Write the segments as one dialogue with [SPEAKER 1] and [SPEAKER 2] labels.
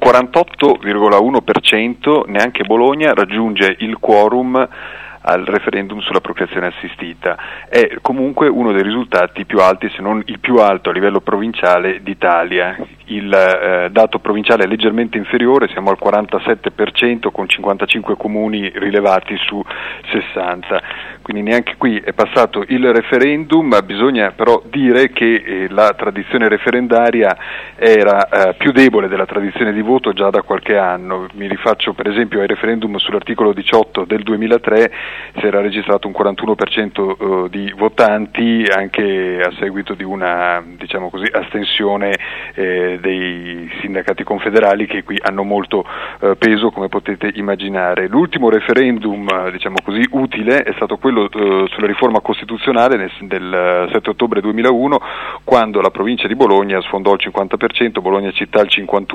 [SPEAKER 1] 48,1%, neanche Bologna raggiunge il quorum al referendum sulla procreazione assistita. È comunque uno dei risultati più alti, se non il più alto a livello provinciale d'Italia. Il dato provinciale è leggermente inferiore, siamo al 47% con 55 comuni rilevati su 60. Quindi neanche qui è passato il referendum. Bisogna però dire che la tradizione referendaria era più debole della tradizione di voto già da qualche anno. Mi rifaccio per esempio ai referendum sull'articolo 18 del 2003, si era registrato un 41% di votanti anche a seguito di una, diciamo così, astensione dei sindacati confederali, che qui hanno molto peso, come potete immaginare. L'ultimo referendum, diciamo così, utile è stato quello sulla riforma costituzionale del 7 ottobre 2001, quando la provincia di Bologna sfondò il 50%, Bologna città il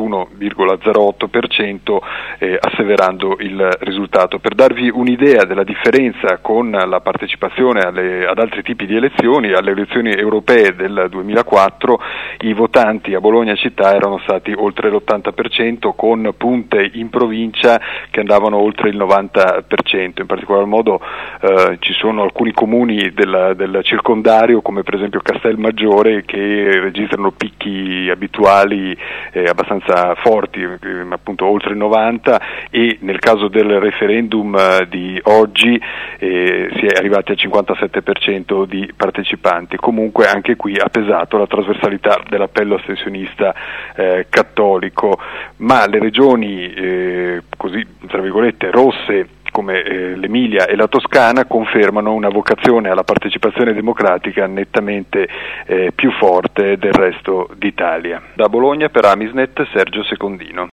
[SPEAKER 1] 51,08%, asseverando il risultato. Per darvi un'idea della differenza con la partecipazione ad altri tipi di elezioni, alle elezioni europee del 2004, i votanti a Bologna città erano stati oltre l'80%, con punte in provincia che andavano oltre il 90%. In particolar modo ci sono alcuni comuni del circondario, come per esempio Castelmaggiore, che registrano picchi abituali abbastanza forti, appunto oltre il 90%, e nel caso del referendum di oggi si è arrivati al 57% di partecipanti. Comunque anche qui ha pesato la trasversalità dell'appello astensionista cattolico, ma le regioni così tra virgolette rosse come l'Emilia e la Toscana confermano una vocazione alla partecipazione democratica nettamente più forte del resto d'Italia. Da Bologna per Amisnet, Sergio Secondino.